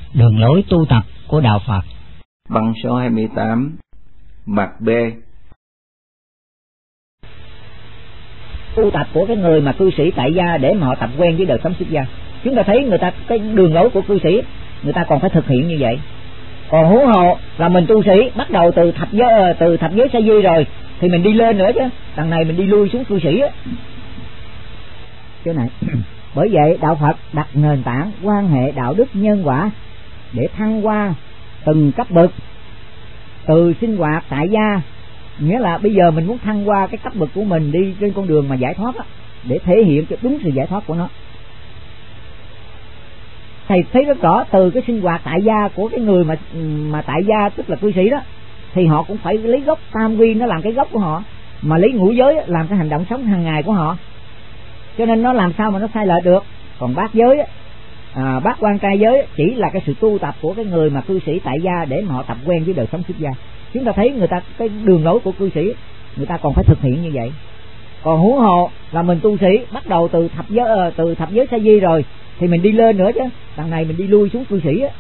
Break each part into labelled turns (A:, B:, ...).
A: Đường lối tu tập của Đạo Phật.
B: Bằng số 28, mặt B.
C: Tu tập của cái người mà cư sĩ tại gia để mà họ tập quen với đời sống xuất gia. Chúng ta thấy người ta cái đường lối của cư sĩ người ta còn phải thực hiện như vậy. Còn huống hồ là mình tu sĩ bắt đầu từ thập giới sa di rồi thì mình đi lên nữa chứ. Đằng này mình đi lui xuống cư sĩ á. Chỗ này. Bởi vậy Đạo Phật đặt nền tảng quan hệ đạo đức nhân quả để thăng hoa từng cấp bậc từ sinh hoạt tại gia, nghĩa là bây giờ mình muốn thăng hoa cái cấp bậc của mình đi trên con đường mà giải thoát á, để thể hiện cho đúng sự giải thoát của nó. Thầy thấy rất rõ từ cái sinh hoạt tại gia của cái người mà tại gia tức là cư sĩ đó, thì họ cũng phải lấy gốc tam quy nó làm cái gốc của họ, mà lấy ngũ giới làm cái hành động sống hàng ngày của họ, cho nên nó làm sao mà nó sai lệch được. Còn bát giới bát quan trai giới chỉ là cái sự tu tập của cái người mà cư sĩ tại gia để mà họ tập quen với đời sống xuất gia. Chúng ta thấy người ta cái đường lối của cư sĩ người ta còn phải thực hiện như vậy. Còn huống hồ là mình tu sĩ bắt đầu từ thập giới sa di rồi thì mình đi lên nữa chứ. Đằng này mình đi lui xuống cư sĩ á,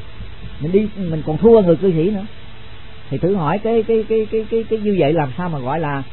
C: mình còn thua người cư sĩ nữa. Thì thử hỏi cái như vậy làm sao mà gọi là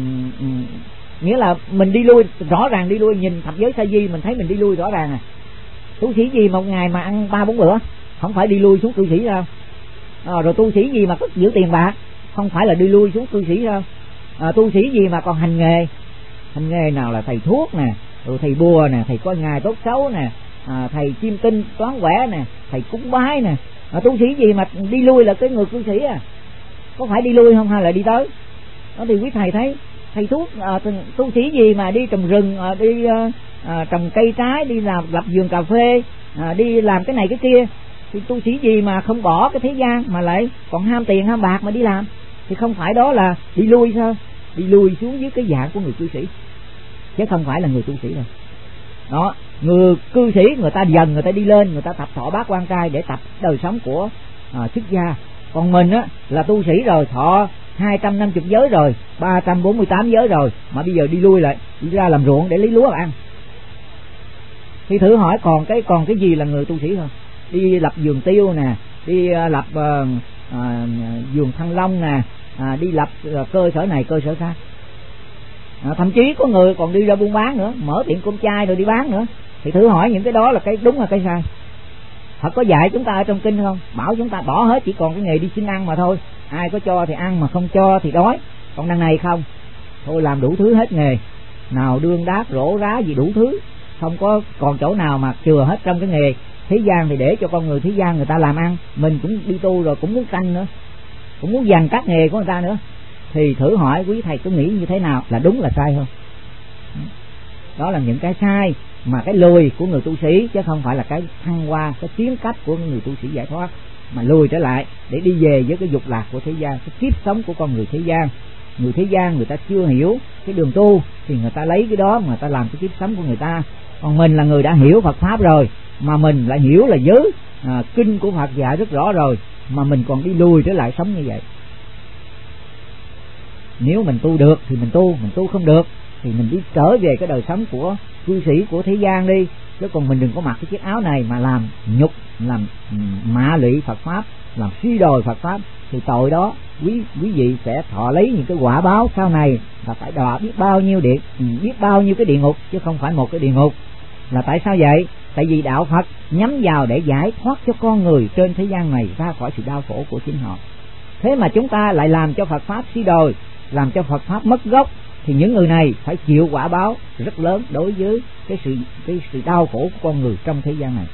C: nghĩa là mình đi lui, rõ ràng đi lui. Nhìn thập giới sa di mình thấy mình đi lui rõ ràng à. Tu sĩ gì một ngày mà ăn 3-4 bữa, không phải đi lui xuống cư sĩ đâu. Rồi tu sĩ gì mà cất giữ tiền bạc, không phải là đi lui xuống cư sĩ đâu. Tu sĩ gì mà còn hành nghề nào là thầy thuốc nè, rồi thầy bùa nè, thầy coi ngài tốt xấu nè, thầy chiêm tinh toán quẻ nè, thầy cúng bái nè. Tu sĩ gì mà đi lui là cái người cư sĩ à? Có phải đi lui không hay là đi tới? Đó thì quý thầy thấy thầy thuốc tu sĩ gì mà đi trồng rừng, đi trồng cây trái, đi làm lập vườn cà phê, đi làm cái này cái kia, thì tu sĩ gì mà không bỏ cái thế gian mà lại còn ham tiền ham bạc mà đi làm, thì không phải đó là đi lui sao? Đi lui xuống dưới cái dạng của người cư sĩ, chứ không phải là người tu sĩ đâu. Đó, người cư sĩ người ta dần người ta đi lên, người ta tập thọ bát quan trai để tập đời sống của xuất gia. Còn mình á là tu sĩ rồi, thọ 250 giới rồi, 348 giới rồi, mà bây giờ đi lui lại, đi ra làm ruộng để lấy lúa mà ăn. Thì thử hỏi còn cái gì là người tu sĩ không? Đi lập vườn tiêu nè, đi lập vườn thanh long nè, đi lập cơ sở này cơ sở khác. Thậm chí có người còn đi ra buôn bán nữa, mở tiệm cơm chay rồi đi bán nữa. Thì thử hỏi những cái đó là cái đúng là cái sai? Phật có dạy chúng ta ở trong kinh không? Bảo chúng ta bỏ hết, chỉ còn cái nghề đi xin ăn mà thôi. Ai có cho thì ăn, mà không cho thì đói. Còn đằng này không, thôi làm đủ thứ hết nghề, nào đương đát rổ rá gì đủ thứ, không có còn chỗ nào mà chừa hết trong cái nghề thế gian. Thì để cho con người thế gian người ta làm ăn, mình cũng đi tu rồi cũng muốn canh nữa, cũng muốn giành các nghề của người ta nữa. Thì thử hỏi quý thầy có nghĩ như thế nào, là đúng là sai không? Đó là những cái sai mà cái lùi của người tu sĩ, chứ không phải là cái thăng hoa, cái tiến cách của người tu sĩ giải thoát, mà lùi trở lại để đi về với cái dục lạc của thế gian, cái kiếp sống của con người thế gian. Người thế gian người ta chưa hiểu cái đường tu thì người ta lấy cái đó mà người ta làm cái kiếp sống của người ta. Còn mình là người đã hiểu Phật pháp rồi, mà mình lại hiểu là giới kinh của Phật dạy rất rõ rồi, mà mình còn đi lùi trở lại sống như vậy. Nếu mình tu được thì mình tu không được thì mình đi trở về cái đời sống của cư sĩ của thế gian đi. Chứ còn mình đừng có mặc cái chiếc áo này mà làm nhục, làm mạ lụy Phật pháp, làm suy đồi Phật pháp, thì tội đó quý vị sẽ thọ lấy những cái quả báo sau này, là phải đọa biết bao nhiêu cái địa ngục, chứ không phải một cái địa ngục. Là tại sao vậy? Tại vì đạo Phật nhắm vào để giải thoát cho con người trên thế gian này ra khỏi sự đau khổ của chính họ. Thế mà chúng ta lại làm cho Phật pháp suy đồi, làm cho Phật pháp mất gốc, thì những người này phải chịu quả báo rất lớn đối với cái sự đau khổ của con người trong thế gian này.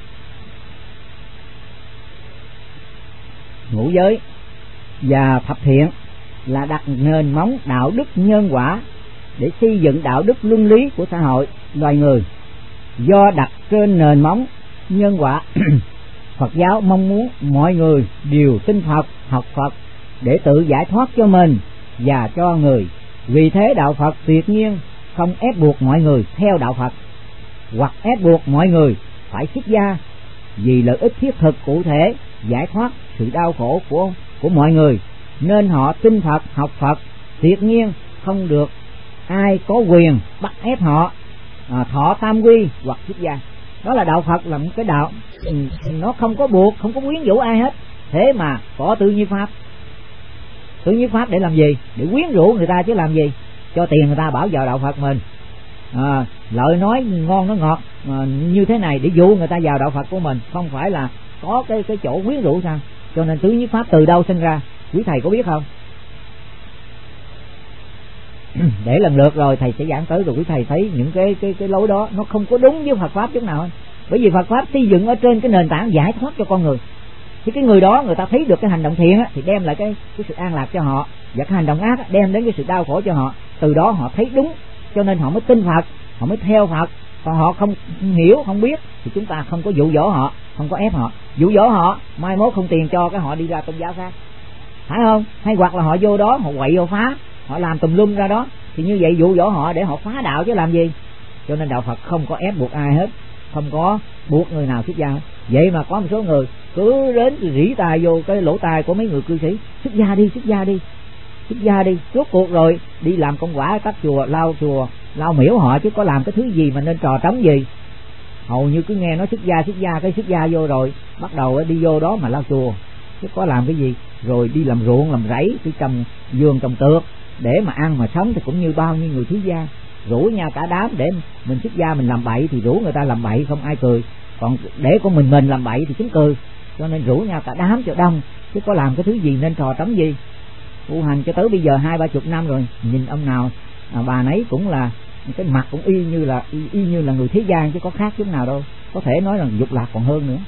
C: Ngũ giới và thập thiện là đặt nền móng đạo đức nhân quả để xây dựng đạo đức luân lý của xã hội loài người. Do đặt trên nền móng nhân quả, Phật giáo mong muốn mọi người đều tin Phật, học Phật để tự giải thoát cho mình và cho người. Vì thế đạo Phật tuyệt nhiên không ép buộc mọi người theo đạo Phật, hoặc ép buộc mọi người phải xuất gia, vì lợi ích thiết thực cụ thể giải thoát sự đau khổ của mọi người, nên họ tin Phật, học Phật, tuyệt nhiên không được ai có quyền bắt ép họ thọ tam quy hoặc xuất gia. Đó là đạo Phật, là một cái đạo nó không có buộc, không có quyến rũ ai hết. Thế mà có tự nhiên pháp. Tự nhiên pháp để làm gì? Để quyến rũ người ta chứ làm gì? Cho tiền người ta bảo vào đạo Phật mình. Lợi nói ngon nó ngọt như thế này để dụ người ta vào đạo Phật của mình, không phải là có cái chỗ quyến rũ sao? Cho nên tứ nhiếp pháp từ đâu sinh ra, quý thầy có biết không? Để lần lượt rồi thầy sẽ giảng tới, rồi quý thầy thấy những cái lối đó nó không có đúng với Phật pháp chút nào hết. Bởi vì Phật pháp xây dựng ở trên cái nền tảng giải thoát cho con người. Thì cái người đó người ta thấy được cái hành động thiện á, thì đem lại cái sự an lạc cho họ, và cái hành động ác á, đem đến cái sự đau khổ cho họ. Từ đó họ thấy đúng, cho nên họ mới tin Phật, họ mới theo Phật. Còn họ không hiểu, không biết thì chúng ta không có dụ dỗ họ, không có ép họ. Dụ dỗ họ, mai mốt không tiền cho cái họ đi ra tôn giáo khác, phải không? Hay hoặc là họ vô đó họ quậy họ phá, họ làm tùm lum ra đó, thì như vậy dụ dỗ họ để họ phá đạo chứ làm gì. Cho nên đạo Phật không có ép buộc ai hết, không có buộc người nào xuất gia hết. Vậy mà có một số người cứ đến rỉ tai vô cái lỗ tai của mấy người cư sĩ: xuất gia đi, xuất gia đi, xuất gia đi. Rốt cuộc rồi đi làm công quả các chùa, lau miễu họ, chứ có làm cái thứ gì mà nên trò trống gì. Hầu như cứ nghe nói xuất gia, cái xuất gia vô rồi bắt đầu đi vô đó mà lau chùa, chứ có làm cái gì. Rồi đi làm ruộng làm rẫy, đi trồng vườn trồng tược để mà ăn mà sống, thì cũng như bao nhiêu người xuất gia rủ nhau cả đám để mình xuất gia mình làm bậy, thì rủ người ta làm bậy không ai cười, còn để của mình làm bậy thì chúng cười. Cho nên rủ nhau cả đám cho đông, chứ có làm cái thứ gì nên trò trống gì. Tu hành cho tới bây giờ 20-30 năm rồi, nhìn ông nào bà nấy cũng là cái mặt cũng y như là người thế gian, chứ có khác chút nào đâu. Có thể nói rằng dục lạc còn hơn nữa.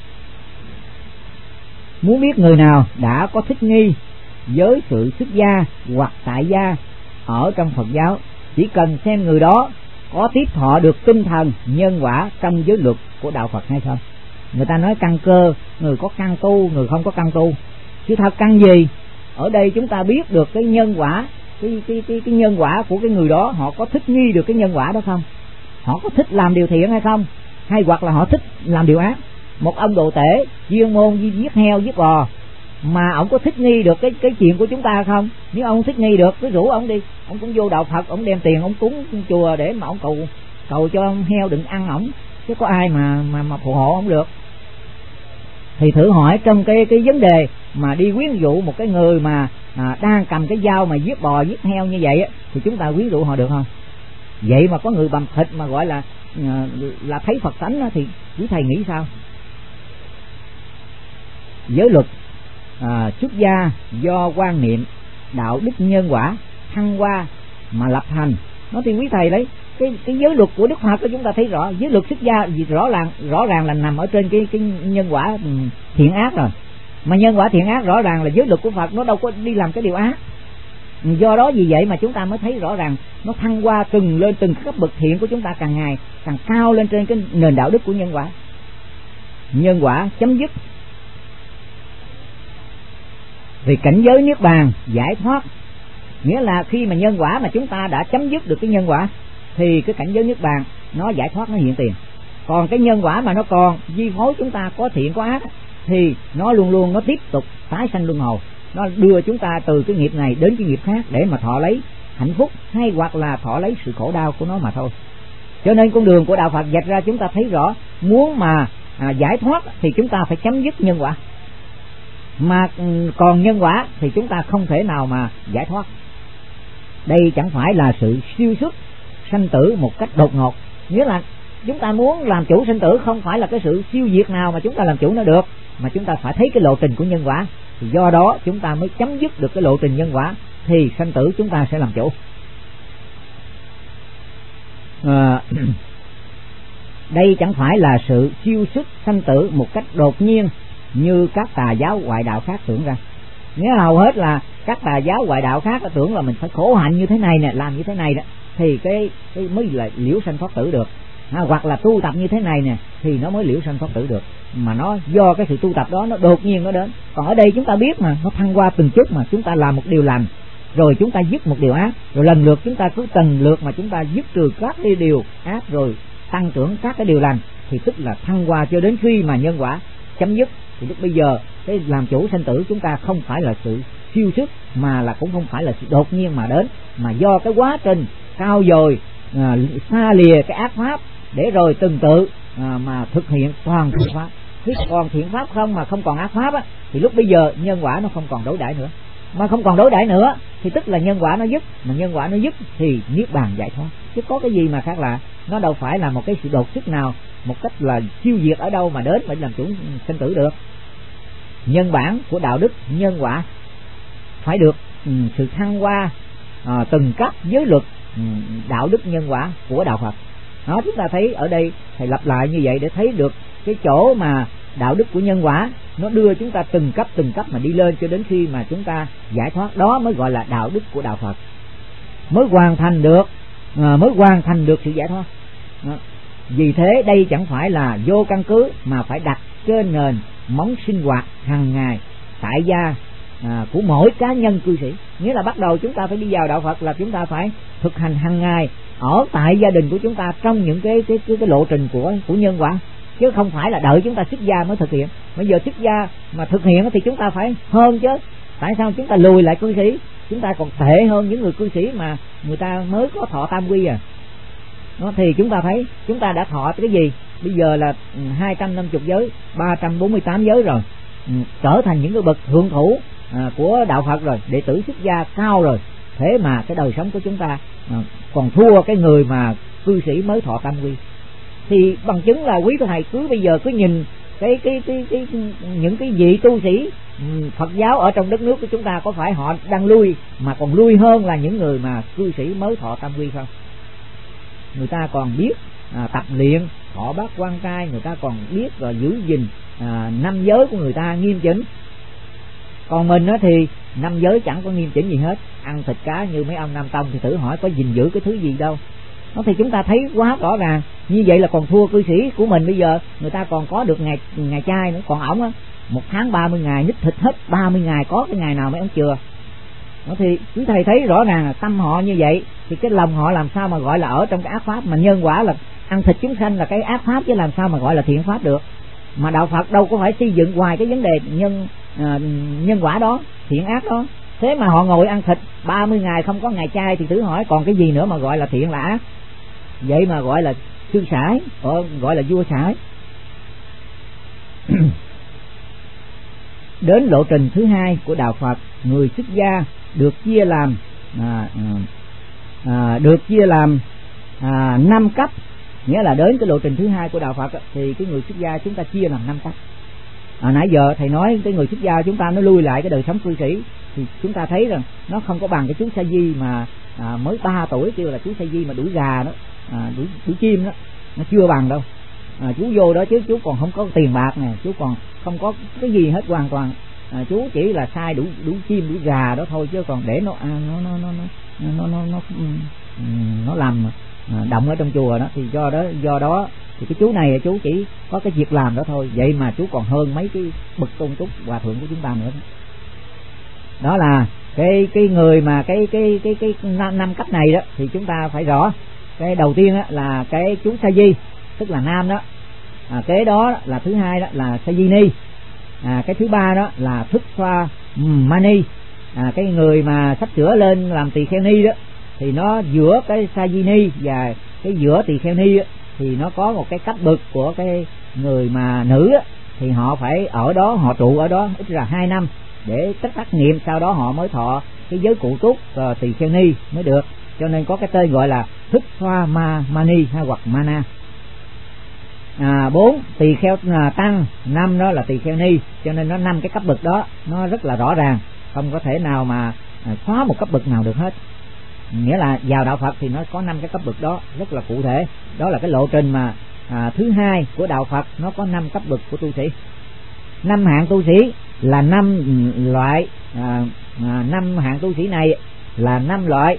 C: Muốn biết người nào đã có thích nghi với sự xuất gia hoặc tại gia ở trong Phật giáo, chỉ cần xem người đó có tiếp thọ được tinh thần nhân quả trong giới luật của đạo Phật hay không. Người ta nói căn cơ, người có căn tu, người không có căn tu. Chứ thật căn gì? Ở đây chúng ta biết được cái nhân quả, cái nhân quả của cái người đó, họ có thích nghi được cái nhân quả đó không? Họ có thích làm điều thiện hay không? Hay hoặc là họ thích làm điều ác? Một ông đồ tể chuyên môn giết heo giết bò, mà ông có thích nghi được cái chuyện của chúng ta không? Nếu ông thích nghi được, cứ rủ ông đi, ông cũng vô đạo Phật, ông đem tiền ông cúng chùa để mà ông cầu cho heo đừng ăn ổng, chứ có ai mà phù hộ ông được. Thì thử hỏi trong cái vấn đề mà đi quyến rũ một cái người mà đang cầm cái dao mà giết bò giết heo như vậy á, thì chúng ta quyến rũ họ được không? Vậy mà có người bầm thịt mà gọi là thấy Phật tánh đó, thì quý thầy nghĩ sao? Giới luật xuất gia do quan niệm đạo đức nhân quả thăng hoa mà lập thành. Nó thì quý thầy lấy cái giới luật của Đức Phật của chúng ta thấy rõ. Giới luật xuất gia gì rõ ràng là nằm ở trên cái nhân quả thiện ác rồi. Mà nhân quả thiện ác rõ ràng là giới luật của Phật, nó đâu có đi làm cái điều ác. Do đó vì vậy mà chúng ta mới thấy rõ ràng nó thăng hoa từng cấp bậc thiện của chúng ta càng ngày càng cao lên trên cái nền đạo đức của nhân quả. Nhân quả chấm dứt vì cảnh giới niết bàn giải thoát, nghĩa là khi mà nhân quả mà chúng ta đã chấm dứt được cái nhân quả thì cái cảnh giới niết bàn nó giải thoát, nó hiện tiền. Còn cái nhân quả mà nó còn chi phối chúng ta có thiện có ác thì nó luôn luôn nó tiếp tục tái sanh luân hồi, nó đưa chúng ta từ cái nghiệp này đến cái nghiệp khác để mà thọ lấy hạnh phúc hay hoặc là thọ lấy sự khổ đau của nó mà thôi. Cho nên con đường của đạo Phật vạch ra chúng ta thấy rõ, muốn mà giải thoát thì chúng ta phải chấm dứt nhân quả, mà còn nhân quả thì chúng ta không thể nào mà giải thoát. Đây chẳng phải là sự siêu xuất sanh tử một cách đột ngột, nghĩa là chúng ta muốn làm chủ sanh tử không phải là cái sự siêu diệt nào mà chúng ta làm chủ nó được, mà chúng ta phải thấy cái lộ trình của nhân quả, thì do đó chúng ta mới chấm dứt được cái lộ trình nhân quả, thì sanh tử chúng ta sẽ làm chủ. Đây chẳng phải là sự siêu xuất sanh tử một cách đột nhiên như các tà giáo ngoại đạo khác tưởng ra. Nghĩa hầu hết là các tà giáo ngoại đạo khác tưởng là mình phải khổ hạnh như thế này nè, làm như thế này đó thì cái mới là liễu sanh thoát tử được, hoặc là tu tập như thế này nè thì nó mới liễu sanh thoát tử được. Mà nó do cái sự tu tập đó nó đột nhiên nó đến. Còn ở đây chúng ta biết mà, nó thăng qua từng chút, mà chúng ta làm một điều lành rồi chúng ta dứt một điều ác, rồi lần lượt chúng ta cứ từng lượt mà chúng ta dứt trừ các cái điều ác rồi tăng trưởng các cái điều lành, thì tức là thăng qua cho đến khi mà nhân quả chấm dứt. Thì lúc bây giờ cái làm chủ sanh tử chúng ta không phải là sự siêu sức, mà là cũng không phải là sự đột nhiên mà đến, mà do cái quá trình cao dồi xa lìa cái ác pháp để rồi từng tự mà thực hiện toàn thiện pháp. Khi còn thiện pháp không mà không còn ác pháp á, thì lúc bây giờ nhân quả nó không còn đối đãi nữa. Mà không còn đối đãi nữa thì tức là nhân quả nó dứt, mà nhân quả nó dứt thì niết bàn giải thoát. Chứ có cái gì mà khác lạ, nó đâu phải là một cái sự đột xuất nào một cách là siêu diệt ở đâu mà đến phải làm chủ sinh tử được. Nhân bản của đạo đức, nhân quả phải được sự thăng hoa từng cấp giới luật đạo đức nhân quả của đạo Phật. Đó, chúng ta thấy ở đây thầy lặp lại như vậy để thấy được cái chỗ mà đạo đức của nhân quả nó đưa chúng ta từng cấp mà đi lên cho đến khi mà chúng ta giải thoát. Đó mới gọi là đạo đức của đạo Phật, mới hoàn thành được sự giải thoát. Đó. Vì thế đây chẳng phải là vô căn cứ mà phải đặt trên nền móng sinh hoạt hàng ngày tại gia của mỗi cá nhân cư sĩ. Nghĩa là bắt đầu chúng ta phải đi vào đạo Phật là chúng ta phải thực hành hàng ngày ở tại gia đình của chúng ta trong những cái lộ trình của nhân quả, chứ không phải là đợi chúng ta xuất gia mới thực hiện. Bây giờ xuất gia mà thực hiện thì chúng ta phải hơn chứ. Tại sao chúng ta lùi lại cư sĩ? Chúng ta còn tệ hơn những người cư sĩ mà người ta mới có thọ tam quy à. Đó, thì chúng ta thấy chúng ta đã thọ cái gì? Bây giờ là 250 giới, 348 giới rồi, trở thành những cái bậc thượng thủ của đạo Phật rồi, đệ tử xuất gia cao rồi. Thế mà cái đời sống của chúng ta còn thua cái người mà cư sĩ mới thọ tam quy. Thì bằng chứng là quý thầy cứ bây giờ cứ nhìn những cái vị tu sĩ Phật giáo ở trong đất nước của chúng ta, có phải họ đang lui mà còn lui hơn là những người mà cư sĩ mới thọ tam quy không? Người ta còn biết tập luyện thọ bát quan trai, người ta còn biết rồi giữ gìn 5 giới của người ta nghiêm chỉnh. Còn mình thì 5 giới chẳng có nghiêm chỉnh gì hết, ăn thịt cá như mấy ông Nam Tông thì thử hỏi có gìn giữ cái thứ gì đâu. Đó, thì chúng ta thấy quá rõ ràng như vậy là còn thua cư sĩ của mình. Bây giờ người ta còn có được ngày chay nữa, còn ổng á 1 tháng 30 ngày nhích thịt hết 30 ngày, có cái ngày nào mấy ông chừa. Đó, thì quý thầy thấy rõ ràng là tâm họ như vậy thì cái lòng họ làm sao mà gọi là ở trong cái ác pháp. Mà nhân quả là ăn thịt chúng sanh là cái ác pháp, chứ làm sao mà gọi là thiện pháp được. Mà đạo Phật đâu có phải xây dựng ngoài cái vấn đề nhân quả đó, thiện ác đó. Thế mà họ ngồi ăn thịt 30 ngày không có ngày chay thì thử hỏi còn cái gì nữa mà gọi là thiện là ác. Vậy mà gọi là sư sãi, gọi là vua sãi. Đến lộ trình thứ hai của đạo Phật, người xuất gia được chia làm 5 cấp. Nghĩa là đến cái lộ trình thứ hai của đạo Phật thì cái người xuất gia chúng ta chia làm 5 cấp. Nãy giờ thầy nói cái người xuất gia chúng ta nó lui lại cái đời sống cư sĩ thì chúng ta thấy rằng nó không có bằng cái chú Sa Di mà mới 3 tuổi kêu là chú Sa Di mà đuổi gà đó, đuổi chim đó, nó chưa bằng đâu. Chú vô đó chứ chú còn không có tiền bạc nè, chú còn không có cái gì hết hoàn toàn. Chú chỉ là sai đuổi chim đuổi gà đó thôi, chứ còn để nó làm động ở trong chùa đó thì do đó thì cái chú này chú chỉ có cái việc làm đó thôi. Vậy mà chú còn hơn mấy cái bậc tôn túc hòa thượng của chúng ta nữa. Đó là cái người mà cái 5 cấp này đó thì chúng ta phải rõ. Cái đầu tiên đó là cái chú Sa Di, tức là nam đó. Kế đó là thứ hai đó là Sa Di Ni. Cái thứ ba đó là Thức Xoa Mani. Cái người mà sắp sửa lên làm tỳ kheo ni đó thì nó giữa cái Sa Di Ni và cái giữa tỳ kheo ni đó, thì nó có một cái cấp bậc của cái người mà nữ đó, thì họ phải ở đó, họ trụ ở đó ít là 2 năm để trắc nghiệm, sau đó họ mới thọ cái giới cụ túc tỳ kheo ni mới được. Cho nên có cái tên gọi là Thức Xoa Mani hay hoặc Mana. 4 tỳ kheo tăng, 5 đó là tỳ kheo ni. Cho nên nó 5 cái cấp bậc đó nó rất là rõ ràng, không có thể nào mà xóa một cấp bậc nào được hết. Nghĩa là vào đạo Phật thì nó có 5 cái cấp bậc đó rất là cụ thể. Đó là cái lộ trình mà thứ hai của đạo Phật, nó có 5 cấp bậc của tu sĩ. 5 hạng tu sĩ là 5 loại. 5 hạng tu sĩ này là 5 loại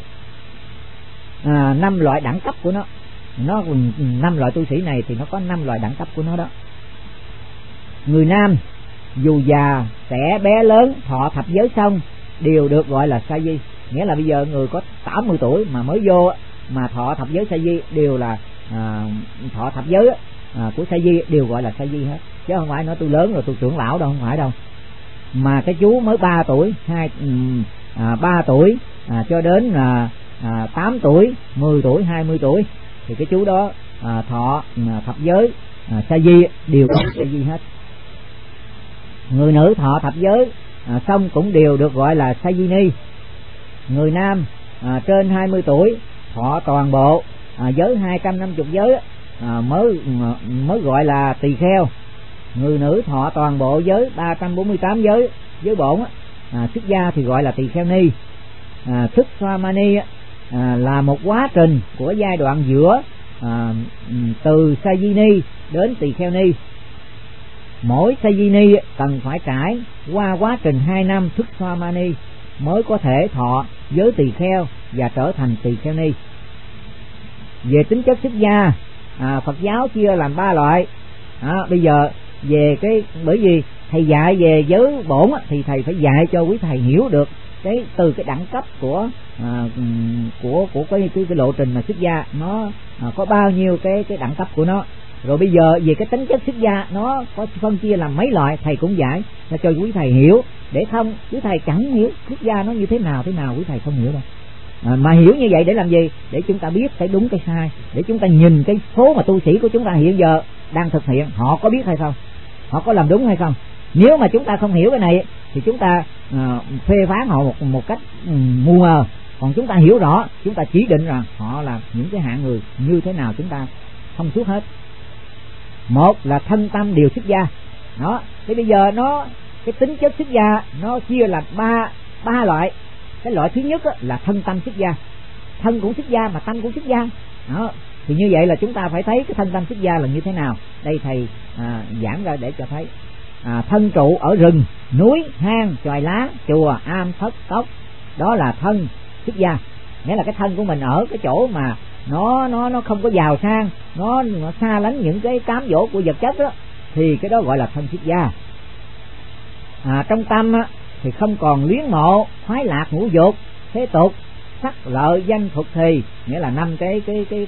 C: 5 loại đẳng cấp của nó. 5 loại tu sĩ này thì nó có 5 loại đẳng cấp của nó đó. Người nam dù già trẻ bé lớn thọ thập giới xong đều được gọi là Sa Di. Nghĩa là bây giờ người có 80 tuổi mà mới vô mà thọ thập giới Sa Di đều là thọ thập giới của Sa Di đều gọi là Sa Di hết, chứ không phải nói tôi lớn rồi tôi trưởng lão đâu, không phải đâu. Mà cái chú mới 3 tuổi 3 tuổi cho đến 8 tuổi 10 tuổi 20 tuổi thì cái chú đó thọ thập giới sa di đều có sa di hết. Người nữ thọ thập giới xong cũng đều được gọi là sa di ni. Người nam trên 20 tuổi thọ toàn bộ giới 250 giới mới gọi là tỳ kheo. Người nữ thọ toàn bộ giới 348 giới bổn xuất gia thì gọi là tỳ kheo ni. Thức xoa mani là một quá trình của giai đoạn giữa từ sa di ni đến tỳ kheo ni. Mỗi sa di ni cần phải trải qua quá trình 2 năm thức xoa mani mới có thể thọ giới tỳ kheo và trở thành tỳ kheo ni. Về tính chất xuất gia, Phật giáo chia làm 3 loại. Bây giờ về bởi vì thầy dạy về giới bổn thì thầy phải dạy cho quý thầy hiểu được từ cái đẳng cấp của cái lộ trình mà xuất gia nó có bao nhiêu cái đẳng cấp của nó. Rồi bây giờ về cái tính chất xuất gia nó có phân chia làm mấy loại, thầy cũng giải cho quý thầy hiểu, để không quý thầy chẳng hiểu xuất gia nó như thế nào quý thầy không hiểu đâu. Mà hiểu như vậy để làm gì? Để chúng ta biết cái đúng cái sai, để chúng ta nhìn cái số mà tu sĩ của chúng ta hiện giờ đang thực hiện, họ có biết hay không, họ có làm đúng hay không. Nếu mà chúng ta không hiểu cái này thì chúng ta phê phán họ một cách mù mờ. Còn chúng ta hiểu rõ, chúng ta chỉ định rằng họ là những cái hạng người như thế nào chúng ta thông suốt hết. Một là thân tâm đều xuất gia. Đó, thế bây giờ cái tính chất xuất gia nó chia là ba loại. Cái loại thứ nhất là thân tâm xuất gia. Thân cũng xuất gia mà tâm cũng xuất gia. Đó, thì như vậy là chúng ta phải thấy cái thân tâm xuất gia là như thế nào. Đây thầy giảng ra để cho thấy. Thân trụ ở rừng, núi, hang, chòi lá, chùa, am, thất, cốc, đó là thân xuất gia. Nghĩa là cái thân của mình ở cái chỗ mà nó không có giàu sang, nó xa lánh những cái cám dỗ của vật chất đó, thì cái đó gọi là thân xuất gia. Trong tâm thì không còn luyến mộ, khoái lạc, ngũ dục, thế tục, sắc, lợi, danh, thuộc thì, nghĩa là 5 cái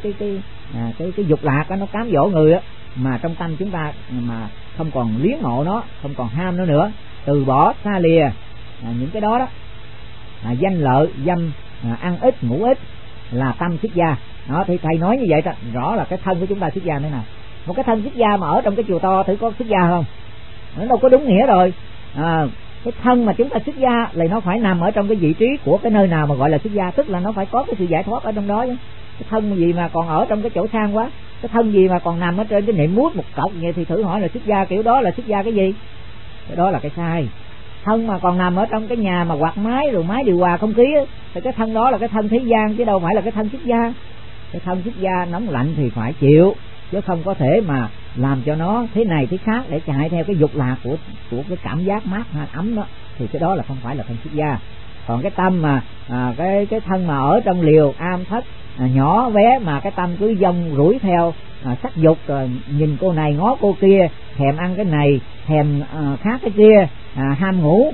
C: dục lạc đó, nó cám dỗ người á, mà trong tâm chúng ta mà không còn luyến mộ nó, không còn ham nó nữa, từ bỏ xa lìa những cái đó danh lợi, dâm, ăn ít, ngủ ít là tâm xuất gia. Đó, thì thầy nói như vậy đó, rõ là cái thân của chúng ta xuất gia thế nào. Một cái thân xuất gia mà ở trong cái chùa to thử có xuất gia không? Nó đâu có đúng nghĩa rồi. Cái thân mà chúng ta xuất gia là nó phải nằm ở trong cái vị trí của cái nơi nào mà gọi là xuất gia, tức là nó phải có cái sự giải thoát ở trong đó chứ. Cái thân gì mà còn ở trong cái chỗ sang quá, cái thân gì mà còn nằm ở trên cái niệm mút một cọc vậy thì thử hỏi là xuất gia kiểu đó là xuất gia cái gì? Cái đó là cái sai. Thân mà còn nằm ở trong cái nhà mà quạt máy rồi máy điều hòa không khí á, thì cái thân đó là cái thân thế gian chứ đâu phải là cái thân xuất gia. Cái thân xuất gia nóng lạnh thì phải chịu, chứ không có thể mà làm cho nó thế này thế khác để chạy theo cái dục lạc của cái cảm giác mát ấm đó, thì cái đó là không phải là thân xuất gia. Còn cái tâm mà cái thân mà ở trong liều am thất nhỏ bé mà cái tâm cứ dông rủi theo sắc dục, nhìn cô này ngó cô kia, thèm ăn cái này, thèm khác cái kia, ham ngủ,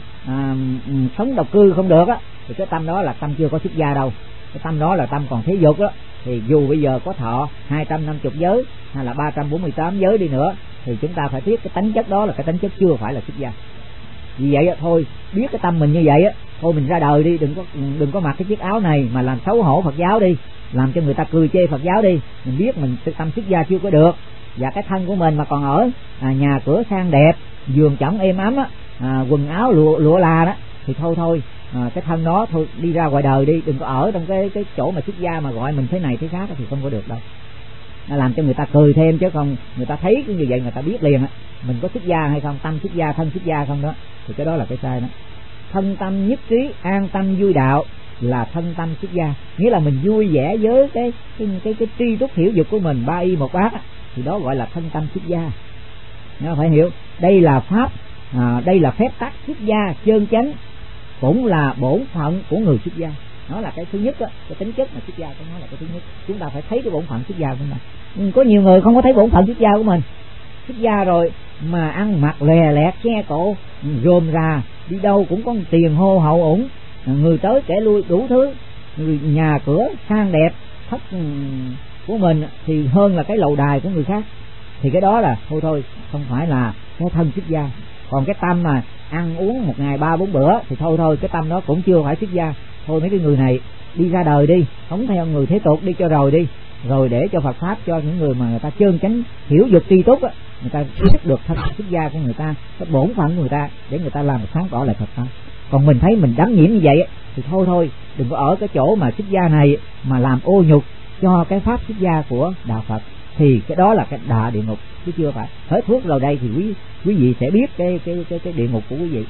C: sống độc cư không được á, thì cái tâm đó là tâm chưa có xuất gia đâu. Cái tâm đó là tâm còn thế dục đó. Thì dù bây giờ có thọ 250 giới hay là 348 giới đi nữa thì chúng ta phải biết cái tánh chất đó là cái tánh chất chưa phải là xuất gia. Vì vậy thôi, biết cái tâm mình như vậy thôi mình ra đời đi, đừng có mặc cái chiếc áo này mà làm xấu hổ Phật giáo đi, làm cho người ta cười chê Phật giáo đi. Mình biết mình tâm xuất gia chưa có được, và cái thân của mình mà còn ở nhà cửa sang đẹp, giường chõng êm ấm quần áo lụa là đó thì thôi cái thân đó thôi đi ra ngoài đời đi, đừng có ở trong cái chỗ mà xuất gia mà gọi mình thế này thế khác thì không có được đâu. Nó làm cho người ta cười thêm, chứ không người ta thấy cái như vậy người ta biết liền mình có xuất gia hay không, tâm xuất gia, thân xuất gia không đó, thì cái đó là cái sai đó. Thân tâm nhất trí, an tâm vui đạo là thân tâm xuất gia, nghĩa là mình vui vẻ với cái tri túc hiểu dục của mình, 3 y 1 bát thì đó gọi là thân tâm xuất gia. Nó phải hiểu đây là pháp, đây là phép tắc xuất gia chân chánh, cũng là bổn phận của người xuất gia. Nó là cái thứ nhất đó, cái tính chất mà xuất gia của nó là cái thứ nhất. Chúng ta phải thấy cái bổn phận xuất gia của mình. Có nhiều người không có thấy bổn phận xuất gia của mình, xuất gia rồi mà ăn mặc lè lẹt, che cổ, rôm rà, đi đâu cũng có tiền hô hậu ủng, người tới kẻ lui đủ thứ, người nhà cửa sang đẹp, thất của mình thì hơn là cái lầu đài của người khác, thì cái đó là thôi không phải là cái thân xuất gia. Còn cái tâm mà ăn uống một ngày 3-4 bữa thì thôi cái tâm đó cũng chưa phải xuất gia. Thôi mấy cái người này đi ra đời đi, không theo người thế tục đi cho rồi đi, rồi để cho Phật pháp cho những người mà người ta chơn chánh hiểu dục tri túc á, người ta ý thức được thân xuất gia của người ta, cái bổn phận của người ta, để người ta làm sáng tỏ lại Phật pháp. Còn mình thấy mình đắm nhiễm như vậy thì thôi đừng có ở cái chỗ mà xuất gia này mà làm ô nhục cho cái pháp xuất gia của đạo Phật, thì cái đó là cái đọa địa ngục chứ chưa phải. Hết thuốc rồi đây thì quý vị sẽ biết cái địa ngục của quý vị.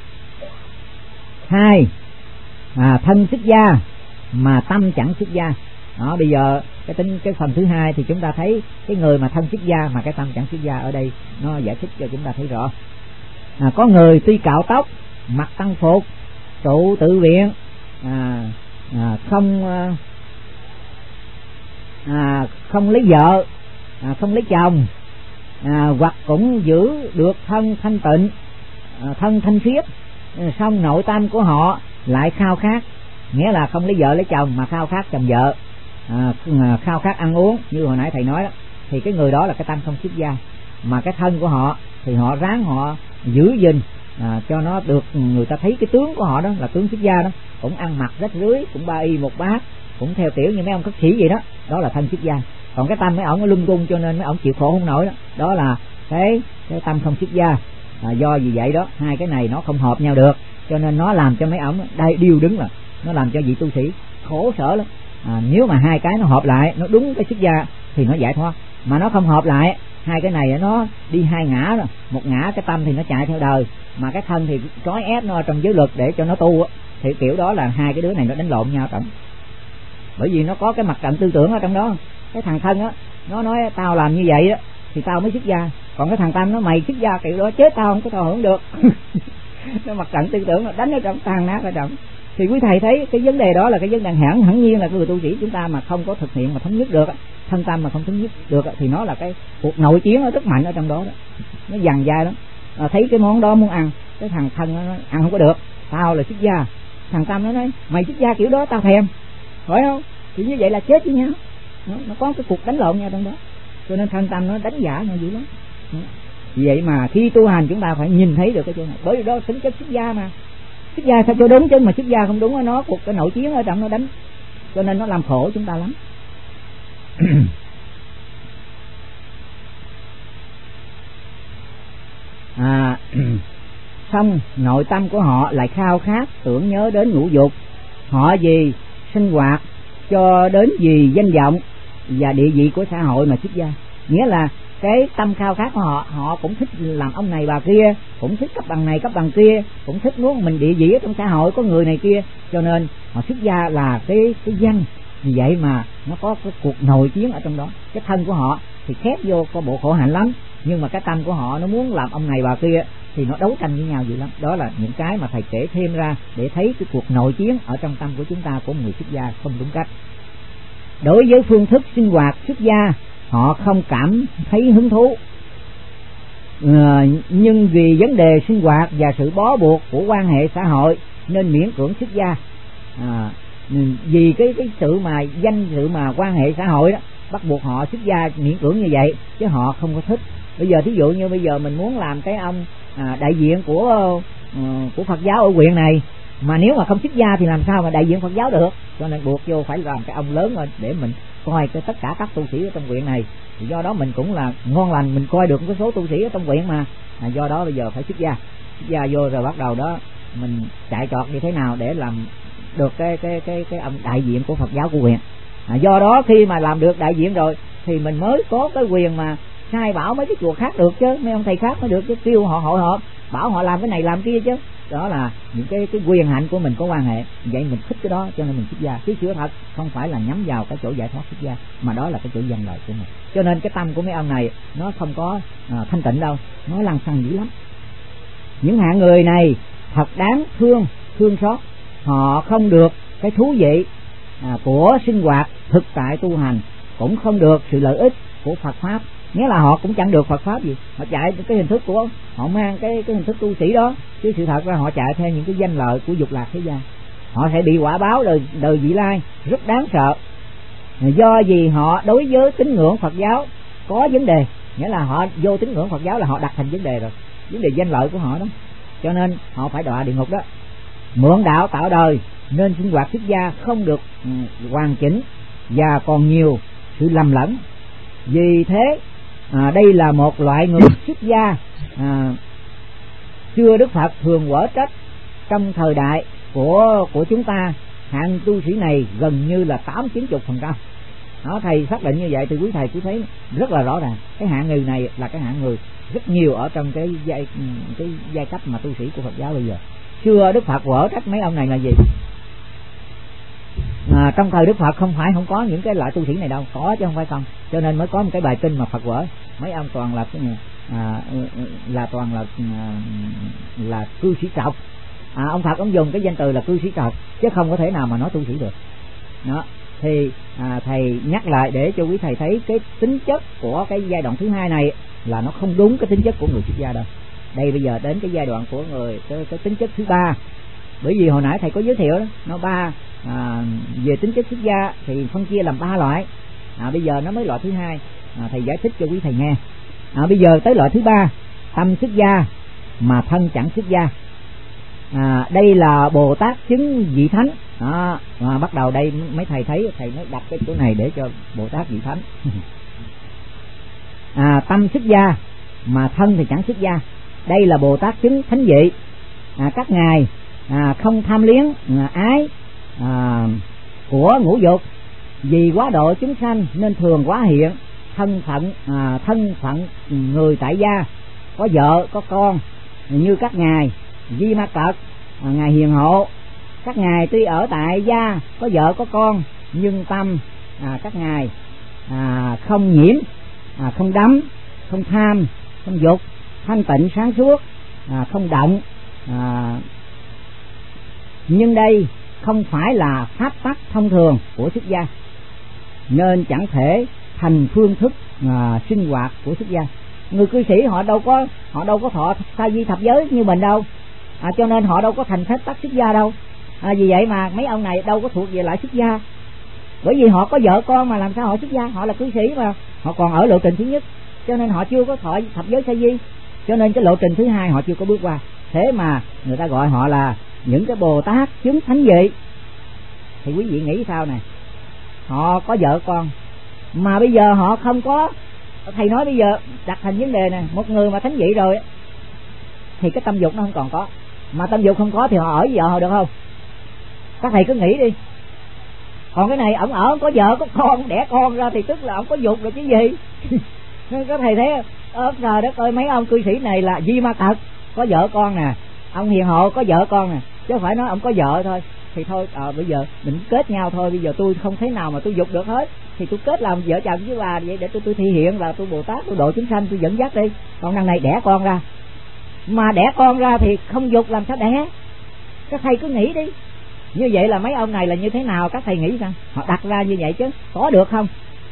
C: Hai, thân xuất gia mà tâm chẳng xuất gia. Đó, bây giờ cái phần thứ hai thì chúng ta thấy cái người mà thân xuất gia mà cái tâm chẳng xuất gia, ở đây nó giải thích cho chúng ta thấy rõ. Có người tuy cạo tóc, mặc tăng phục, trụ tự viện, không lấy vợ, không lấy chồng, hoặc cũng giữ được thân thanh tịnh, thân thanh khiết, song nội tâm của họ lại khao khát, nghĩa là không lấy vợ lấy chồng mà khao khát chồng vợ, khao khát ăn uống như hồi nãy thầy nói đó, thì cái người đó là cái tâm không xuất gia. Mà cái thân của họ thì họ ráng họ giữ gìn cho nó được người ta thấy cái tướng của họ đó là tướng xuất gia đó, cũng ăn mặc rách rưới, cũng ba y một bát, cũng theo kiểu như mấy ông khất sĩ vậy đó, đó là thân xuất gia. Còn cái tâm mấy ổng lung tung cho nên mấy ổng chịu khổ không nổi đó, đó là cái tâm không xuất gia. Do vì vậy đó, hai cái này nó không hợp nhau được, cho nên nó làm cho mấy ổng đây điêu đứng, là nó làm cho vị tu sĩ khổ sở lắm. Nếu mà hai cái nó hợp lại, nó đúng cái xuất gia thì nó giải thoát, mà nó không hợp lại, hai cái này nó đi hai ngã rồi. Một ngã cái tâm thì nó chạy theo đời, mà cái thân thì trói ép nó trong giới luật để cho nó tu, thì kiểu đó là hai cái đứa này nó đánh lộn nhau tổng. Bởi vì nó có cái mặt trận tư tưởng ở trong đó. Cái thằng thân á, nó nói tao làm như vậy đó thì tao mới xuất gia, còn cái thằng tâm nó mày xuất gia kiểu đó chết tao không có thọ hưởng được. Nó mặt trận tư tưởng nó đánh ở trong tan nát ở trong. Thì quý thầy thấy cái vấn đề đó là cái vấn đề hẳn nhiên là người tu sĩ chúng ta mà không có thực hiện mà thống nhất được, thân tâm mà không thống nhất được thì nó là cái cuộc nội chiến nó rất mạnh ở trong đó, nó dằn dai lắm. Thấy cái món đó muốn ăn, cái thằng thân nó ăn không có được, tao là xuất gia, thằng tâm nó nói mày xuất gia kiểu đó tao thèm, phải không? Thì như vậy là chết với nhau, nó có cái cuộc đánh lộn nhau trong đó, cho nên thân tâm nó đánh giả nhau dữ lắm. Vì vậy mà khi tu hành chúng ta phải nhìn thấy được cái chỗ này, bởi vì đó tính chất xuất gia mà. Xuất gia sao cho đúng, chứ mà xuất gia không đúng nó cuộc cái nội chiến ở trong nó đánh, cho nên nó làm khổ chúng ta lắm. Xong nội tâm của họ lại khao khát tưởng nhớ đến ngũ dục, họ vì sinh hoạt cho đến vì danh vọng và địa vị của xã hội mà xuất gia. Nghĩa là cái tâm khao khát của họ, họ cũng thích làm ông này bà kia, cũng thích cấp bằng này cấp bằng kia, cũng thích muốn mình địa vị ở trong xã hội có người này kia, cho nên họ xuất gia là cái danh. Vì vậy mà nó có cái cuộc nội chiến ở trong đó. Cái thân của họ thì khép vô có bộ khổ hạnh lắm, nhưng mà cái tâm của họ nó muốn làm ông này bà kia thì nó đấu tranh với nhau dữ lắm. Đó là những cái mà thầy kể thêm ra để thấy cái cuộc nội chiến ở trong tâm của chúng ta, của người xuất gia không đúng cách. Đối với phương thức sinh hoạt xuất gia, họ không cảm thấy hứng thú, nhưng vì vấn đề sinh hoạt và sự bó buộc của quan hệ xã hội nên miễn cưỡng xuất gia. Vì cái sự mà danh sự mà quan hệ xã hội đó bắt buộc họ xuất gia miễn cưỡng như vậy, chứ họ không có thích. Bây giờ thí dụ như bây giờ mình muốn làm cái ông đại diện của Phật giáo ở huyện này, mà nếu mà không xuất gia thì làm sao mà đại diện Phật giáo được, cho nên buộc vô phải làm cái ông lớn rồi để mình coi cái tất cả các tu sĩ ở trong huyện này. Thì do đó mình cũng là ngon lành, mình coi được cái số tu sĩ ở trong huyện mà, do đó bây giờ phải xuất gia vô rồi bắt đầu đó mình chạy trọt như thế nào để làm được cái ông đại diện của Phật giáo của huyện. Do đó khi mà làm được đại diện rồi thì mình mới có cái quyền mà sai bảo mấy cái chùa khác được chứ, mấy ông thầy khác mới được chứ, kêu họ hội họp bảo họ làm cái này làm kia chứ. Đó là những cái quyền hạnh của mình có quan hệ, vậy mình thích cái đó cho nên mình xuất gia. Chứ sửa thật không phải là nhắm vào cái chỗ giải thoát xuất gia, mà đó là cái chỗ giành lợi của mình. Cho nên cái tâm của mấy ông này nó không có thanh tịnh đâu, nó lăng xăng dữ lắm. Những hạng người này thật đáng thương xót, họ không được cái thú vị của sinh hoạt thực tại tu hành, cũng không được sự lợi ích của Phật pháp. Nghĩa là họ cũng chẳng được Phật pháp gì, họ chạy cái hình thức của họ, mang cái hình thức tu sĩ đó, chứ sự thật ra họ chạy theo những cái danh lợi của dục lạc thế gian. Họ sẽ bị quả báo đời vị lai rất đáng sợ, do vì họ đối với tín ngưỡng Phật giáo có vấn đề. Nghĩa là họ vô tín ngưỡng Phật giáo là họ đặt thành vấn đề rồi, vấn đề danh lợi của họ đó, cho nên họ phải đọa địa ngục đó. Mượn đạo tạo đời nên sinh hoạt xuất gia không được hoàn chỉnh và còn nhiều sự lầm lẫn. Vì thế đây là một loại người xuất gia. Xưa Đức Phật thường quở trách trong thời đại của chúng ta, hạng tu sĩ này gần như là 80-90%. Thầy xác định như vậy thì quý thầy cứ thấy rất là rõ ràng cái hạng người này là cái hạng người rất nhiều ở trong cái giai cấp mà tu sĩ của Phật giáo bây giờ. Xưa Đức Phật quở trách mấy ông này là gì? Trong thời Đức Phật không có những cái loại tu sĩ này đâu, có chứ không phải không. Cho nên mới có một cái bài kinh mà Phật quở mấy ông toàn là cư sĩ trọc. Ông Phật ông dùng cái danh từ là cư sĩ trọc chứ không có thể nào mà nói tu sĩ được. Đó thì thầy nhắc lại để cho quý thầy thấy cái tính chất của cái giai đoạn thứ hai này là nó không đúng cái tính chất của người xuất gia đâu. Đây bây giờ đến cái giai đoạn của người cái tính chất thứ ba. Bởi vì hồi nãy thầy có giới thiệu đó, nó về tính chất xuất gia thì phân chia làm 3 loại. Bây giờ nó mới loại thứ hai, thầy giải thích cho quý thầy nghe. Bây giờ tới loại thứ ba, tâm xuất gia mà thân chẳng xuất gia. Đây là Bồ Tát chứng vị thánh. Bắt đầu đây mấy thầy thấy, thầy mới đặt cái chỗ này để cho Bồ Tát vị thánh. Tâm xuất gia mà thân thì chẳng xuất gia. Đây là Bồ Tát chứng thánh vị. Các ngài không tham liếng ái của ngũ dục, vì quá độ chúng sanh nên thường quá hiện thân phận người tại gia, có vợ có con, như các ngài Di Ma Cật, ngài hiền hộ. Các ngài tuy ở tại gia có vợ có con, nhưng tâm các ngài không nhiễm, không đắm, không tham, không dục, thanh tịnh sáng suốt, không động. Nhưng đây không phải là pháp tắc thông thường của xuất gia, nên chẳng thể thành phương thức sinh hoạt của xuất gia. Người cư sĩ họ đâu có thọ sa di thập giới như mình đâu, cho nên họ đâu có thành phép tắc xuất gia đâu. Vì vậy mà mấy ông này đâu có thuộc về lại xuất gia, bởi vì họ có vợ con mà làm sao họ xuất gia. Họ là cư sĩ mà họ còn ở lộ trình thứ nhất, cho nên họ chưa có thọ thập giới sa di, cho nên cái lộ trình thứ hai họ chưa có bước qua. Thế mà người ta gọi họ là những cái Bồ Tát chứng thánh vị. Thì quý vị nghĩ sao nè, họ có vợ con mà bây giờ họ không có. Thầy nói bây giờ đặt thành vấn đề nè, một người mà thánh vị rồi thì cái tâm dục nó không còn có, mà tâm dục không có thì họ ở với vợ họ được không? Các thầy cứ nghĩ đi. Còn cái này ổng ở có vợ có con, đẻ con ra thì tức là ổng có dục rồi chứ gì. Nên các thầy thấy trời đất ơi, mấy ông cư sĩ này là Di Ma Cật có vợ con nè, ông hiền hộ có vợ con nè, chứ không phải nói ông có vợ thôi thì thôi bây giờ mình kết nhau thôi. Bây giờ tôi không thấy nào mà tôi dục được hết thì tôi kết làm vợ chồng với bà vậy để tôi thể hiện là tôi Bồ Tát, tôi độ chúng sanh, tôi dẫn dắt đi. Còn đằng này đẻ con ra, mà đẻ con ra thì không dục làm sao đẻ? Các thầy cứ nghĩ đi, như vậy là mấy ông này là như thế nào? Các thầy nghĩ rằng họ đặt ra như vậy chứ có được không?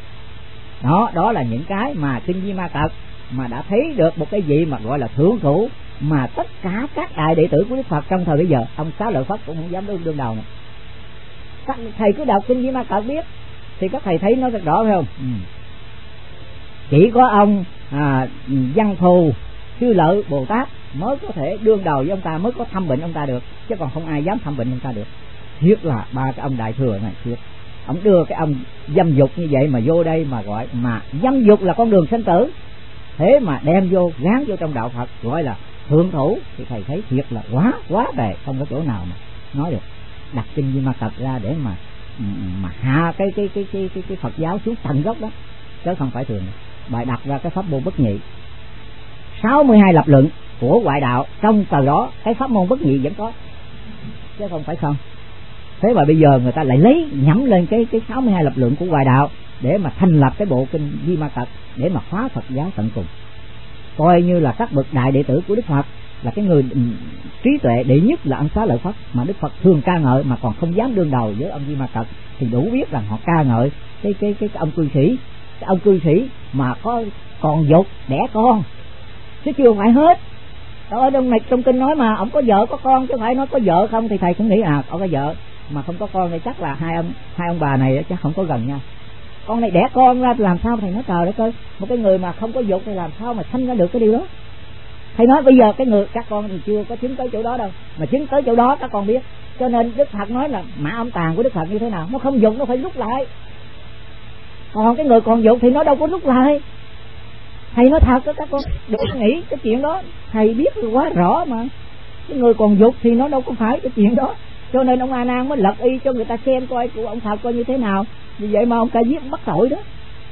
C: Đó là những cái mà kinh Di Ma Cật mà đã thấy được một cái vị mà gọi là thượng thủ, mà tất cả các đại đệ tử của Đức Phật trong thời bây giờ, ông Xá Lợi Phất cũng không dám đương đầu này. Các thầy cứ đọc kinh Di Ma Cật biết thì các thầy thấy nó rất rõ phải không? Chỉ có ông Văn Thù Sư Lợi Bồ Tát mới có thể đương đầu với ông ta, mới có thăm bệnh ông ta được, chứ còn không ai dám thăm bệnh ông ta được. Thiết là ba cái ông đại thừa này, thiết ông đưa cái ông dâm dục như vậy mà vô đây mà gọi mà dâm dục là con đường sanh tử, thế mà đem vô gán vô trong đạo Phật gọi là thượng thủ thì thầy thấy thiệt là quá bề, không có chỗ nào mà nói được. Đặt kinh Di Ma Cật ra để mà hạ cái Phật giáo xuống tận gốc đó, chứ không phải thường. Bài đặt ra cái pháp môn bất nhị, 62 lập luận của ngoại đạo, trong tờ đó cái pháp môn bất nhị vẫn có, chứ không phải không. Thế mà bây giờ người ta lại lấy nhắm lên cái 62 lập luận của ngoại đạo để mà thành lập cái bộ kinh Di Ma Cật để mà phá Phật giáo tận cùng, coi như là các bậc đại đệ tử của Đức Phật là cái người trí tuệ đệ nhất là ông Xá Lợi Phất mà Đức Phật thường ca ngợi mà còn không dám đương đầu với ông Di Ma Cật, thì đủ biết rằng họ ca ngợi cái ông cư sĩ, cái ông cư sĩ mà có còn dục đẻ con, chứ chưa phải hết. Ở trong kinh nói mà ông có vợ có con, chứ phải nói có vợ không thì thầy cũng nghĩ có cái vợ mà không có con thì chắc là hai ông bà này chắc không có gần nhau. Con này đẻ con ra làm sao thầy nói trời đất ơi, một cái người mà không có dục thì làm sao mà sanh ra được cái điều đó. Thầy nói bây giờ các con thì chưa có chứng tới chỗ đó đâu, mà chứng tới chỗ đó các con biết. Cho nên Đức Phật nói là mã âm tàng của Đức Phật như thế nào, nó không dục nó phải rút lại. Còn cái người còn dục thì nó đâu có rút lại. Thầy nói thật đó các con, đừng nghĩ cái chuyện đó, thầy biết quá rõ mà. Cái người còn dục thì nó đâu có phải cái chuyện đó. Cho nên ông A Nan mới lật y cho người ta xem coi của ông Phật coi như thế nào. Vì vậy mà ông ta giết bắt tội đó.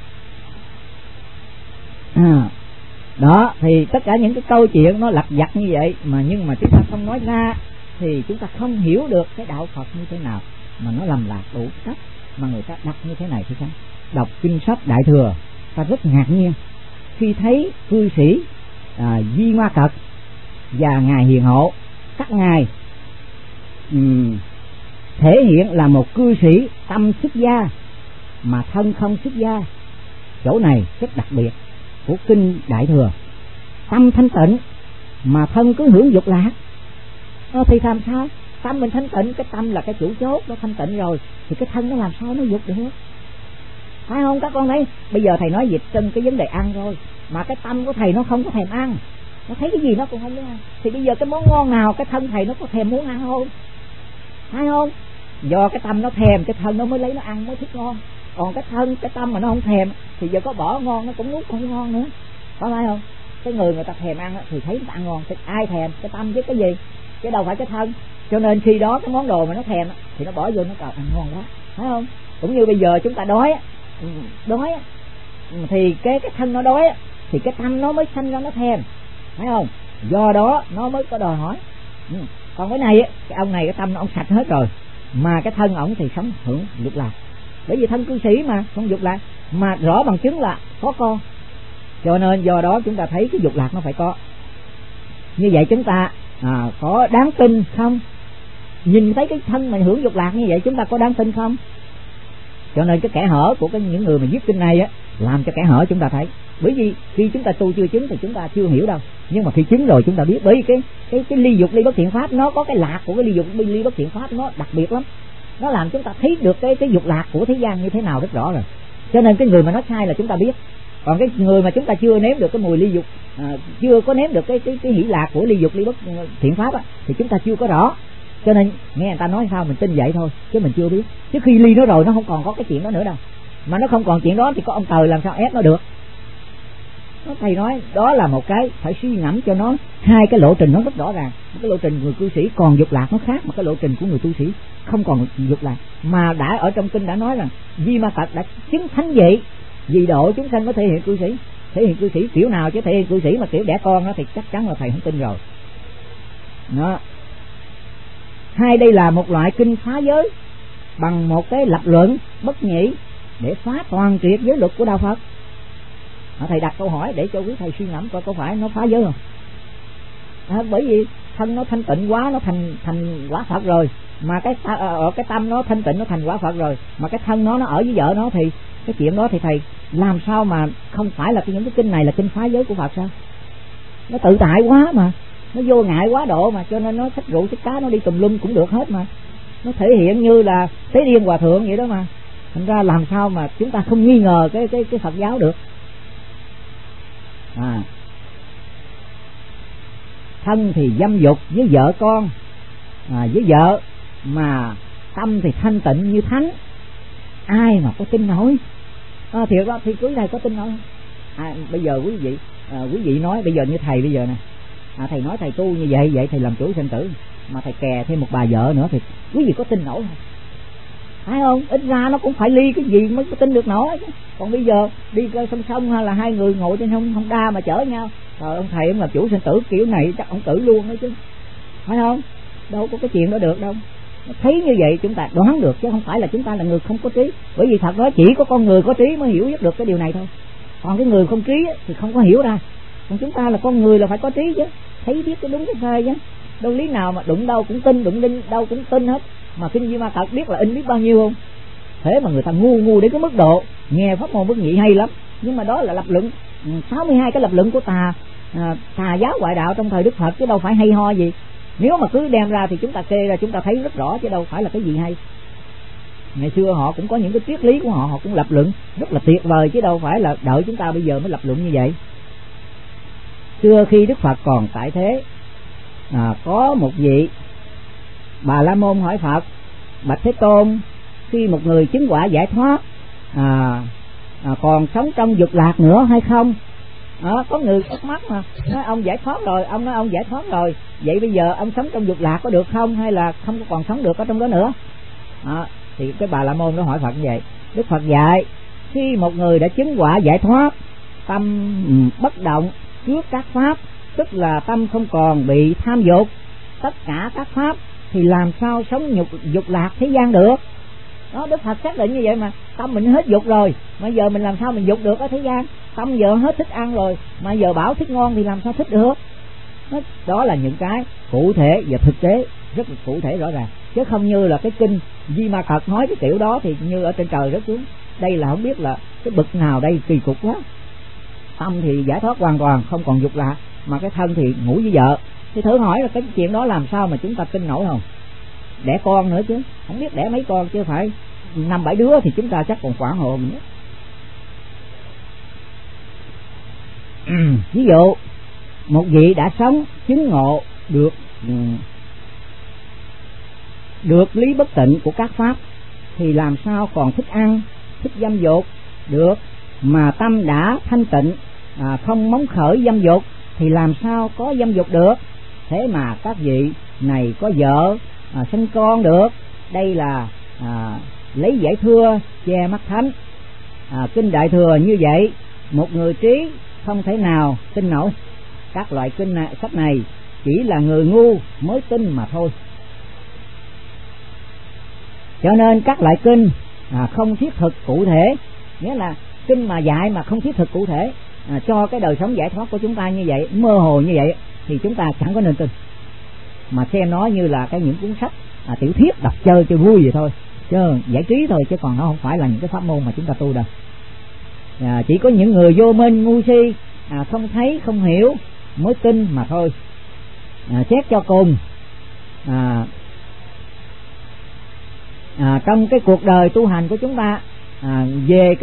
C: Đó thì tất cả những cái câu chuyện nó lặt vặt như vậy mà nhưng mà chúng ta không nói ra thì chúng ta không hiểu được cái đạo Phật như thế nào, mà nó lầm lạc đủ cách mà người ta đặt như thế này thì sao? Đọc kinh sách Đại Thừa ta rất ngạc nhiên khi thấy cư sĩ Di Ma Cật và ngài Hiền Hộ, các ngài thể hiện là một cư sĩ tâm xuất gia mà thân không xuất gia. Chỗ này rất đặc biệt của kinh Đại Thừa. Tâm thanh tịnh mà thân cứ hưởng dục lạc, thì làm sao? Tâm mình thanh tịnh, cái tâm là cái chủ chốt, nó thanh tịnh rồi thì cái thân nó làm sao nó dục được, phải không các con thấy? Bây giờ thầy nói dịch trên cái vấn đề ăn rồi, mà cái tâm của thầy nó không có thèm ăn, nó thấy cái gì nó cũng không muốn ăn, thì bây giờ cái món ngon nào cái thân thầy nó có thèm muốn ăn không? Phải không? Do cái tâm nó thèm, cái thân nó mới lấy nó ăn, mới thích ngon. Còn cái thân, cái tâm mà nó không thèm thì giờ có bỏ ngon nó cũng nuốt không ngon nữa, có phải không? Cái người ta thèm ăn thì thấy người ta ăn ngon, thì ai thèm? Cái tâm với cái gì, chứ đâu phải cái thân. Cho nên khi đó cái món đồ mà nó thèm thì nó bỏ vô nó ăn ngon quá, phải không? Cũng như bây giờ chúng ta đói thì cái thân nó đói thì cái tâm nó mới sanh ra nó thèm, phải không? Do đó nó mới có đòi hỏi. Còn cái này cái ông này cái tâm nó ông sạch hết rồi, mà cái thân ổng thì sống hưởng dục lạc, bởi vì thân cư sĩ mà không dục lạc, mà rõ bằng chứng là có con. Cho nên do đó chúng ta thấy cái dục lạc nó phải có. Như vậy chúng ta có đáng tin không? Nhìn thấy cái thân mình hưởng dục lạc như vậy chúng ta có đáng tin không? Cho nên cái kẽ hở của những người mà viết kinh này làm cho kẽ hở chúng ta thấy. Bởi vì khi chúng ta tu chưa chứng thì chúng ta chưa hiểu đâu, nhưng mà khi chứng rồi chúng ta biết. Bởi vì cái ly dục ly bất thiện pháp nó có cái lạc của cái ly dục ly bất thiện pháp, nó đặc biệt lắm, nó làm chúng ta thấy được cái dục lạc của thế gian như thế nào rất rõ rồi. Cho nên cái người mà nói sai là chúng ta biết. Còn cái người mà chúng ta chưa nếm được cái mùi ly dục, chưa có nếm được cái hỷ lạc của ly dục ly bất thiện pháp thì chúng ta chưa có rõ. Cho nên nghe người ta nói sao mình tin vậy thôi, chứ mình chưa biết. Chứ khi ly nó rồi nó không còn có cái chuyện đó nữa đâu. Mà nó không còn chuyện đó thì có ông trời làm sao ép nó được. Thầy nói đó là một cái phải suy ngẫm cho nó, hai cái lộ trình nó rất rõ ràng. Cái lộ trình người cư sĩ còn dục lạc nó khác, mà cái lộ trình của người tu sĩ không còn dục lạc. Mà đã ở trong kinh đã nói rằng Di Ma Cật đã chứng thánh vậy, vì độ chúng sanh mới thể hiện cư sĩ. Thể hiện cư sĩ kiểu nào chứ thể hiện cư sĩ mà kiểu đẻ con đó thì chắc chắn là thầy không tin rồi. Đó. Hai, đây là một loại kinh phá giới bằng một cái lập luận bất nhị để phá toàn triệt giới luật của đạo Phật. Thầy đặt câu hỏi để cho quý thầy suy ngẫm coi có phải nó phá giới không? Bởi vì thân nó thanh tịnh quá, nó thành quả Phật rồi, mà cái tâm nó thanh tịnh nó thành quả Phật rồi, mà cái thân nó ở với vợ nó thì cái chuyện đó thì thầy làm sao mà không phải là những cái kinh này là kinh phá giới của Phật sao? Nó tự tại quá mà, nó vô ngại quá độ mà, cho nên nó thích rượu thích cá nó đi tùm lum cũng được hết mà. Nó thể hiện như là Tế Điên Hòa Thượng vậy đó mà. Thành ra làm sao mà chúng ta không nghi ngờ cái Phật giáo được. Thân thì dâm dục với vợ con, với vợ, mà tâm thì thanh tịnh như thánh, ai mà có tin nổi? Thiệt đó, thì quý thầy có tin nổi không? Bây giờ quý vị nói bây giờ như thầy bây giờ nè, thầy nói thầy tu như vậy thầy làm chủ sinh tử, mà thầy kè thêm một bà vợ nữa thì quý vị có tin nổi không? Phải không? Ít ra nó cũng phải ly cái gì mới có tin được nổi. Còn bây giờ đi song song hay là hai người ngồi trên Honda mà chở nhau, rồi ông thầy ông làm chủ sinh tử kiểu này chắc ông tử luôn đó chứ, phải không? Đâu có cái chuyện đó được đâu. Thấy như vậy chúng ta đoán được, chứ không phải là chúng ta là người không có trí. Bởi vì thật đó chỉ có con người có trí mới hiểu được cái điều này thôi. Còn cái người không trí thì không có hiểu ra. Còn chúng ta là con người là phải có trí chứ, thấy biết cái đúng cái sai chứ. Đâu lý nào mà đụng đâu cũng tin, đụng đinh đâu cũng tin hết. Mà kinh Di Ma Cật biết là in biết bao nhiêu không? Thế mà người ta ngu đến cái mức độ nghe pháp môn bất nhị hay lắm, nhưng mà đó là lập luận 62 cái lập luận của tà giáo ngoại đạo trong thời Đức Phật, chứ đâu phải hay ho gì. Nếu mà cứ đem ra thì chúng ta kê ra chúng ta thấy rất rõ, chứ đâu phải là cái gì hay. Ngày xưa họ cũng có những cái triết lý của họ cũng lập luận rất là tuyệt vời, chứ đâu phải là đợi chúng ta bây giờ mới lập luận như vậy. Xưa khi Đức Phật còn tại thế, có một vị Bà La Môn hỏi Phật: Bạch Thế Tôn, khi một người chứng quả giải thoát còn sống trong dục lạc nữa hay không? Có người thắc mắc mà nói ông giải thoát rồi, ông nói ông giải thoát rồi, vậy bây giờ ông sống trong dục lạc có được không, hay là không còn sống được ở trong đó nữa? Thì cái Bà La Môn nó hỏi Phật như vậy. Đức Phật dạy khi một người đã chứng quả giải thoát, tâm bất động trước các pháp, tức là tâm không còn bị tham dục tất cả các pháp, thì làm sao sống dục lạc thế gian được? Đó, Đức Phật xác định như vậy mà. Tâm mình hết dục rồi, mà giờ mình làm sao mình dục được ở thế gian? Tâm giờ hết thích ăn rồi, mà giờ bảo thích ngon thì làm sao thích được? Đó là những cái cụ thể và thực tế, rất là cụ thể rõ ràng, chứ không như là cái kinh Di Ma Cật nói cái kiểu đó thì như ở trên trời rớt xuống. Đây là không biết là cái bậc nào đây, kỳ cục quá. Tâm thì giải thoát hoàn toàn, không còn dục lạc, mà cái thân thì ngủ với vợ. Thì thử hỏi là cái chuyện đó làm sao mà chúng ta tin nổi không? Đẻ con nữa chứ, không biết đẻ mấy con, chứ phải 5-7 đứa thì chúng ta chắc còn hoảng hồn nữa. Ví dụ một vị đã sống chứng ngộ được lý bất tịnh của các pháp, thì làm sao còn thích ăn, thích dâm dục được? Mà tâm đã thanh tịnh, không móng khởi dâm dục, thì làm sao có dâm dục được? Thế mà các vị này có vợ, sinh con được. Đây là lấy giải thưa che mắt thánh. Kinh Đại Thừa như vậy, một người trí không thể nào tin nổi. Các loại kinh sách này chỉ là người ngu mới tin mà thôi. Cho nên các loại kinh không thiết thực cụ thể, nghĩa là kinh mà dạy mà không thiết thực cụ thể cho cái đời sống giải thoát của chúng ta như vậy, mơ hồ như vậy, thì chúng ta chẳng có nên tin, mà xem nó như là những cuốn sách tiểu thuyết đọc chơi cho vui vậy thôi, chứ giải trí thôi, chứ còn nó không phải là những cái pháp môn mà chúng ta tu đâu. Chỉ có những người vô minh ngu si, không thấy không hiểu mới tin mà thôi. Xét cho cùng, trong cái cuộc đời tu hành của chúng ta, về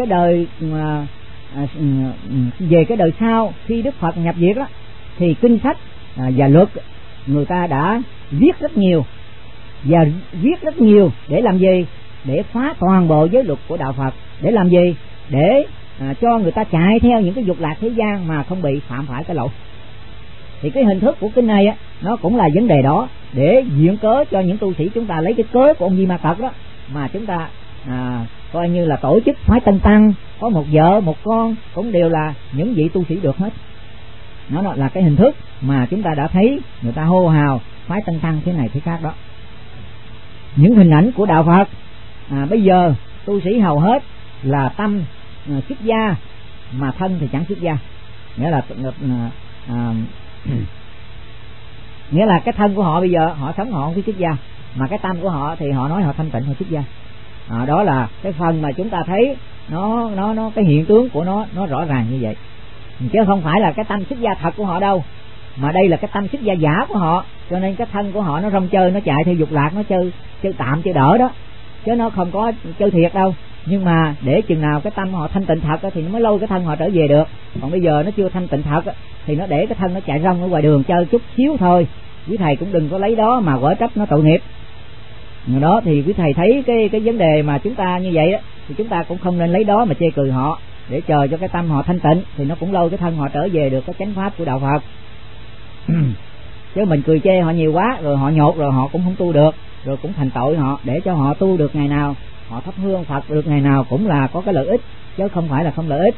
C: cái đời sau khi Đức Phật nhập diệt đó, thì kinh sách và luật người ta đã viết rất nhiều, và viết rất nhiều để làm gì? Để phá toàn bộ giới luật của đạo Phật. Để làm gì? Để cho người ta chạy theo những cái dục lạc thế gian mà không bị phạm phải cái lỗi. Thì cái hình thức của kinh này nó cũng là vấn đề đó, để viện cớ cho những tu sĩ chúng ta lấy cái cớ của ông Di Ma Cật đó mà chúng ta coi như là tổ chức phái Tân Tăng, có một vợ một con, cũng đều là những vị tu sĩ được hết. Nó là cái hình thức mà chúng ta đã thấy người ta hô hào phái Tân Tăng thế này thế khác đó. Những hình ảnh của đạo Phật bây giờ tu sĩ hầu hết là tâm xuất gia mà thân thì chẳng xuất gia, nghĩa là cái thân của họ bây giờ họ sống họ không xuất gia, mà cái tâm của họ thì họ nói họ thanh tịnh họ xuất gia. Đó là cái phần mà chúng ta thấy nó cái hiện tướng của nó rõ ràng như vậy, chứ không phải là cái tâm xuất gia thật của họ đâu, mà đây là cái tâm xuất gia giả của họ. Cho nên cái thân của họ nó rong chơi, nó chạy theo dục lạc, nó chơi tạm chơi đỡ đó, chứ nó không có chơi thiệt đâu. Nhưng mà để chừng nào cái tâm họ thanh tịnh thật thì nó mới lôi cái thân họ trở về được. Còn bây giờ nó chưa thanh tịnh thật thì nó để cái thân nó chạy rong ở ngoài đường chơi chút xíu thôi. Quý thầy cũng đừng có lấy đó mà quở trách nó tội nghiệp. Đó thì quý thầy thấy cái vấn đề mà chúng ta như vậy đó, thì chúng ta cũng không nên lấy đó mà chê cười họ, để chờ cho cái tâm họ thanh tịnh thì nó cũng lôi cái thân họ trở về được cái chánh pháp của đạo Phật. Chứ mình cười chê họ nhiều quá rồi họ nhột rồi họ cũng không tu được, rồi cũng thành tội họ. Để cho họ tu được ngày nào, họ thắp hương Phật được ngày nào cũng là có cái lợi ích, chứ không phải là không lợi ích.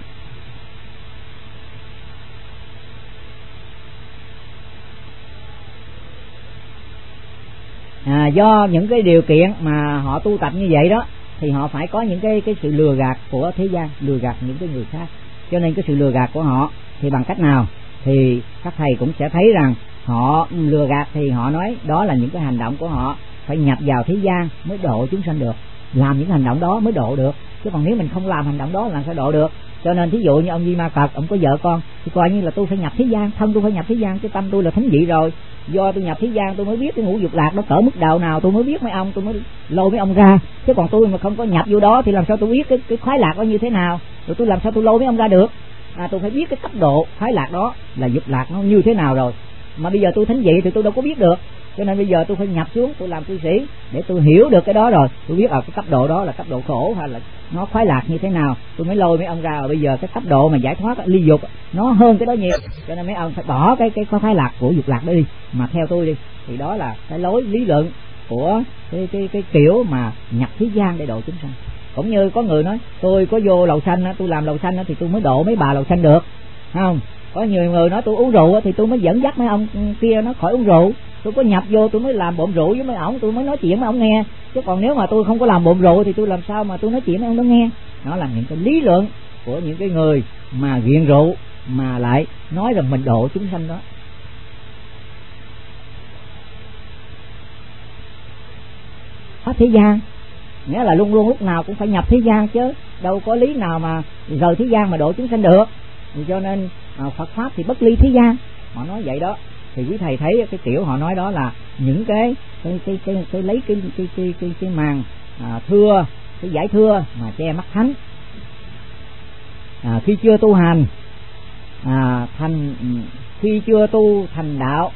C: Do những cái điều kiện mà họ tu tập như vậy đó, thì họ phải có những cái sự lừa gạt của thế gian, lừa gạt những cái người khác. Cho nên cái sự lừa gạt của họ thì bằng cách nào thì các thầy cũng sẽ thấy rằng họ lừa gạt, thì họ nói đó là những cái hành động của họ phải nhập vào thế gian mới độ chúng sanh được, làm những hành động đó mới độ được, chứ còn nếu mình không làm hành động đó làm sao độ được. Cho nên thí dụ như ông Di Ma Cật, ông có vợ con thì coi như là tôi phải nhập thế gian, thân tôi phải nhập thế gian, chứ tâm tôi là thánh vị rồi. Do tôi nhập thế gian tôi mới biết cái ngũ dục lạc nó cỡ mức độ nào, tôi mới biết mấy ông, tôi mới lôi mấy ông ra. Chứ còn tôi mà không có nhập vô đó thì làm sao tôi biết cái khoái lạc đó như thế nào, rồi tôi làm sao tôi lôi mấy ông ra được. Tôi phải biết cái cấp độ khoái lạc đó là dục lạc nó như thế nào rồi. Mà bây giờ tôi thánh vị thì tôi đâu có biết được, cho nên bây giờ tôi phải nhập xuống, tôi làm cư sĩ để tôi hiểu được cái đó rồi, tôi biết ở cái cấp độ đó là cấp độ khổ hay là nó khoái lạc như thế nào, tôi mới lôi mấy ông ra. Bây giờ cái cấp độ mà giải thoát ly dục nó hơn cái đó nhiều, cho nên mấy ông phải bỏ cái khoái lạc của dục lạc đó đi mà theo tôi đi. Thì đó là cái lối lý luận của cái kiểu mà nhập thế gian để độ chúng sanh. Cũng như có người nói tôi có vô lầu xanh, tôi làm lầu xanh thì tôi mới độ mấy bà lầu xanh được, không? Có nhiều người nói tôi uống rượu thì tôi mới dẫn dắt mấy ông kia nó khỏi uống rượu. Tôi có nhập vô tôi mới làm bộn rượu với mấy ổng, tôi mới nói chuyện với ổng nghe. Chứ còn nếu mà tôi không có làm bộn rượu thì tôi làm sao mà tôi nói chuyện với ông đó nghe. Đó là những cái lý luận của những cái người mà nghiện rượu mà lại nói rằng mình độ chúng sanh đó. Pháp thế gian nghĩa là luôn luôn lúc nào cũng phải nhập thế gian, chứ đâu có lý nào mà rời thế gian mà độ chúng sanh được. Cho nên Phật pháp thì bất ly thế gian, họ nói vậy đó. Thì quý thầy thấy cái kiểu họ nói đó là những cái lấy cái màn thưa, cái giải thưa mà che mắt thánh. Khi chưa tu hành khi chưa tu thành đạo,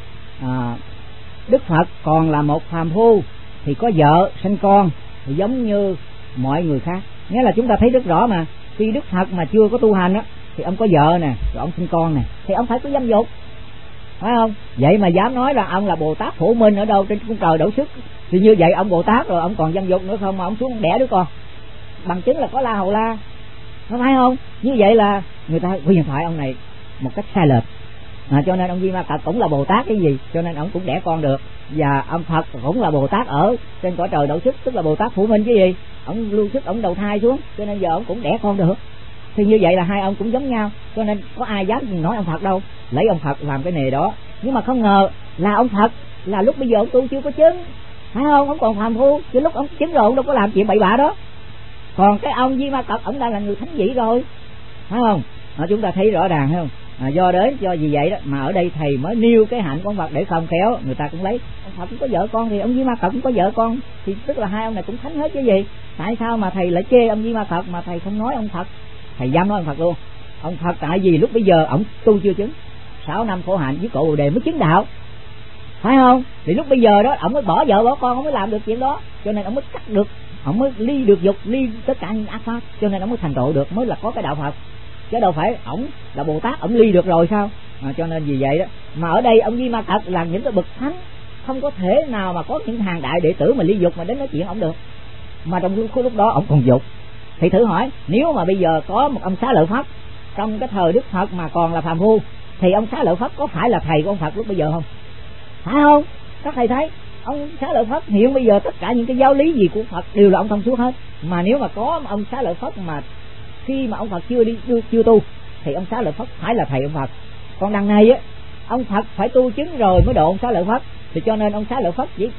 C: Đức Phật còn là một phàm phu thì có vợ sinh con thì giống như mọi người khác. Nghĩa là chúng ta thấy rất rõ mà khi Đức Phật mà chưa có tu hành á thì ông có vợ nè, rồi ông sinh con nè, thì ông phải có dâm dục, phải không? Vậy mà dám nói rằng ông là Bồ Tát Phổ Minh ở đâu trên cung trời đổ sức, thì như vậy ông Bồ Tát rồi ông còn dâm dục nữa không mà ông xuống ông đẻ đứa con, bằng chứng là có La Hầu La, có phải không? Như vậy là người ta huyền thoại ông này một cách sai lệch. Cho nên ông Di Ma Cật cũng là Bồ Tát cái gì, cho nên ông cũng đẻ con được. Và ông Phật cũng là Bồ Tát ở trên cõi trời đậu sức, tức là Bồ Tát Phổ Minh cái gì, ông lưu sức, ông đầu thai xuống, cho nên giờ ông cũng đẻ con được. Thì như vậy là hai ông cũng giống nhau, cho nên có ai dám nói ông Phật đâu, lấy ông Phật làm cái nghề đó. Nhưng mà không ngờ là ông Phật là lúc bây giờ ông tu chưa có chứng, phải không? Ông còn phàm phu, chứ lúc ông chứng rồi ông đâu có làm chuyện bậy bạ đó. Còn cái ông Di Ma Cật ông đã là người thánh vị rồi, phải không? Chúng ta thấy rõ ràng, phải không? Do vì vậy đó mà ở đây thầy mới nêu cái hạnh của ông Phật để không khéo người ta cũng lấy ông Phật cũng có vợ con thì ông Di Ma Cật cũng có vợ con, thì tức là hai ông này cũng thánh hết chứ gì. Tại sao mà thầy lại chê ông Di Ma Cật mà thầy không nói ông Phật? Thầy dám nói ông Phật luôn. Ông Phật tại vì lúc bây giờ ông tu chưa chứng, 6 năm khổ hạnh với cội Bồ Đề mới chứng đạo, phải không? Thì lúc bây giờ đó ông mới bỏ vợ bỏ con, ông mới làm được chuyện đó, cho nên ông mới cắt được, ông mới ly được dục, ly tất cả những ác pháp, cho nên ông mới thành tựu được, mới là có cái đạo Phật. Chứ đâu phải ổng là Bồ Tát ổng ly được rồi sao? Cho nên vì vậy đó mà ở đây ông Di Ma Cật là những cái bậc thánh, không có thể nào mà có những hàng đại đệ tử mà ly dục mà đến nói chuyện ổng được. Mà trong lúc đó ổng còn dục. Thì thử hỏi nếu mà bây giờ có một ông Xá Lợi Phất trong cái thời Đức Phật mà còn là phàm phu, thì ông Xá Lợi Phất có phải là thầy của ông Phật lúc bây giờ không? Phải không? Các thầy thấy ông Xá Lợi Phất hiện bây giờ tất cả những cái giáo lý gì của Phật đều là ông thông suốt hết. Mà nếu mà có ông Xá Lợi Phất mà khi mà ông Phật chưa tu thì ông Xá Lợi Phất phải là thầy ông Phật. Còn đằng này á, ông Phật phải tu chứng rồi mới độ ông Xá Lợi Phất. Thì cho nên ông Xá Lợi Phất chỉ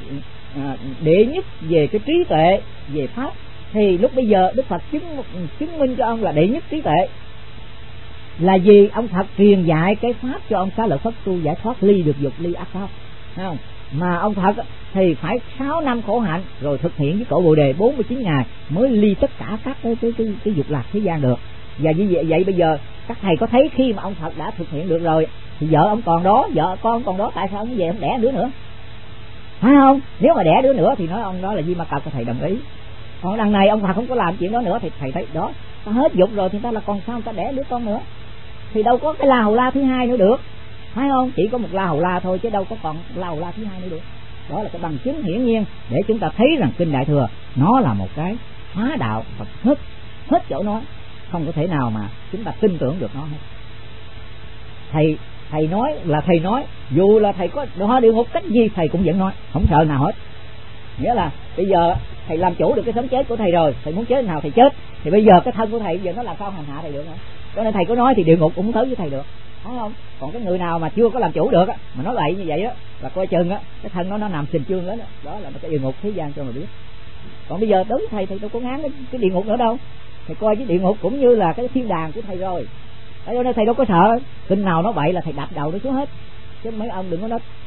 C: đệ nhất về cái trí tuệ, về pháp. Thì lúc bây giờ Đức Phật chứng minh cho ông là đệ nhất trí tuệ là vì ông Phật truyền dạy cái pháp cho ông Xá Lợi Phất tu giải thoát, ly được dục, ly ác pháp, thấy không? Mà ông Phật thì phải 6 năm khổ hạnh rồi thực hiện với cội Bồ Đề 49 ngày mới ly tất cả các cái dục lạc thế gian được. Và như vậy bây giờ các thầy có thấy khi mà ông Phật đã thực hiện được rồi thì vợ ông còn đó, vợ con còn đó, tại sao ông về ông đẻ đứa nữa, phải không? Nếu mà đẻ đứa nữa thì nói ông đó là Di Ma Cật, thầy đồng ý. Còn đằng này ông Phật không có làm chuyện đó nữa thì thầy thấy đó, ta hết dục rồi thì ta là còn sao ta đẻ đứa con nữa, thì đâu có cái La Hầu La thứ hai nữa được, phải không? Chỉ có một La Hầu La thôi chứ đâu có còn La Hầu La thứ hai nữa được. Đó là cái bằng chứng hiển nhiên để chúng ta thấy rằng kinh Đại Thừa nó là một cái phá đạo và hết chỗ nói, không có thể nào mà chúng ta tin tưởng được nó hết. Thầy nói là thầy nói, dù là thầy có đọa địa ngục cách gì thầy cũng vẫn nói, không sợ nào hết. Nghĩa là bây giờ thầy làm chủ được cái sống chết của thầy rồi, thầy muốn chết nào thầy chết, thì bây giờ cái thân của thầy giờ nó làm sao hành hạ thầy được nữa. Cho nên thầy có nói thì địa ngục cũng không tới với thầy được, phải không? Còn cái người nào mà chưa có làm chủ được á, mà nói bậy như vậy á, là coi chừng á cái thân nó nằm sình chương lên đó là một cái địa ngục thế gian cho mà biết. Còn bây giờ đối với thầy đâu có ngán cái địa ngục nữa đâu, thầy coi cái địa ngục cũng như là cái thiên đàng của thầy rồi. Cho nên thầy đâu có sợ, kinh nào nó bậy là thầy đập đầu nó xuống hết. Chứ mấy ông đừng có nói